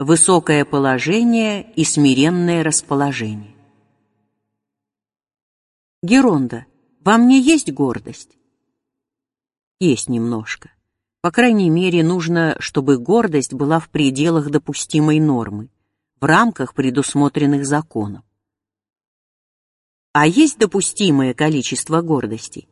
Высокое положение и смиренное расположение. Геронда, во мне есть гордость? Есть немножко. По крайней мере, нужно, чтобы гордость была в пределах допустимой нормы, в рамках, предусмотренных законом. А есть допустимое количество гордости?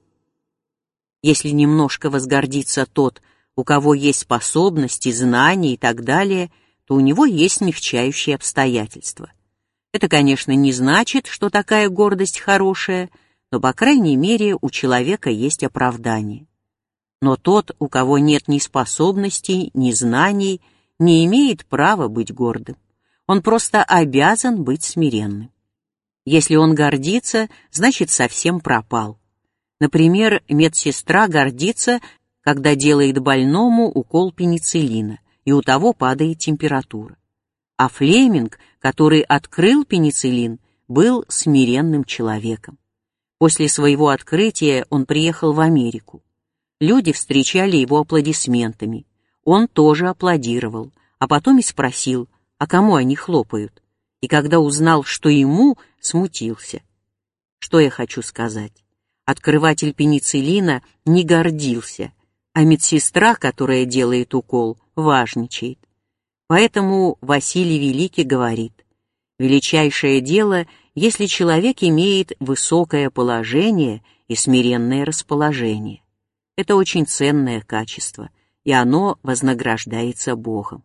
Если немножко возгордится тот, у кого есть способности, знания и так далее, то у него есть смягчающие обстоятельства. Это, конечно, не значит, что такая гордость хорошая, но, по крайней мере, у человека есть оправдание. Но тот, у кого нет ни способностей, ни знаний, не имеет права быть гордым. Он просто обязан быть смиренным. Если он гордится, значит, совсем пропал. Например, медсестра гордится, когда делает больному укол пенициллина, и у того падает температура. А Флеминг, который открыл пенициллин, был смиренным человеком. После своего открытия он приехал в Америку. Люди встречали его аплодисментами. Он тоже аплодировал, а потом и спросил, а кому они хлопают? И когда узнал, что ему, смутился. Что я хочу сказать? Открыватель пенициллина не гордился, а медсестра, которая делает укол, важничает. Поэтому Василий Великий говорит: величайшее дело, если человек имеет высокое положение и смиренное расположение. Это очень ценное качество, и оно вознаграждается Богом.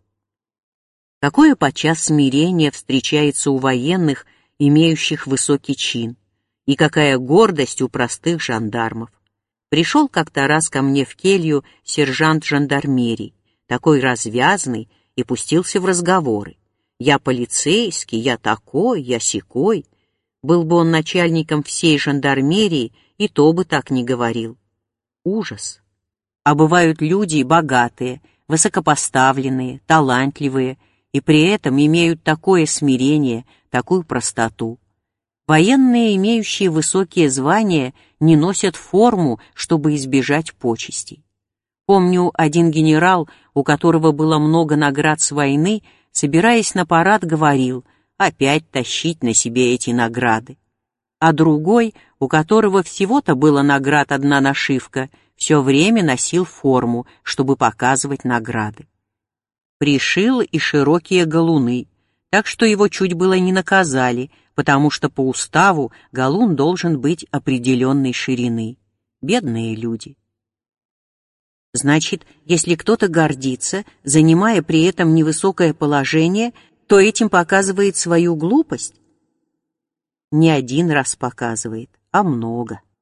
Какое подчас смирение встречается у военных, имеющих высокий чин, и какая гордость у простых жандармов. Пришел как-то раз ко мне в келью сержант жандармерии, такой развязный, и пустился в разговоры. Я полицейский, я такой, я сякой. Был бы он начальником всей жандармерии, и то бы так не говорил. Ужас. А бывают люди богатые, высокопоставленные, талантливые, и при этом имеют такое смирение, такую простоту. Военные, имеющие высокие звания, не носят форму, чтобы избежать почестей. Помню, один генерал, у которого было много наград с войны, собираясь на парад, говорил: опять тащить на себе эти награды. А другой, у которого всего-то было наград одна нашивка, все время носил форму, чтобы показывать награды. Пришил и широкие галуны, так что его чуть было не наказали, потому что по уставу галун должен быть определенной ширины. Бедные люди. Значит, если кто-то гордится, занимая при этом невысокое положение, то этим показывает свою глупость? Не один раз показывает, а много.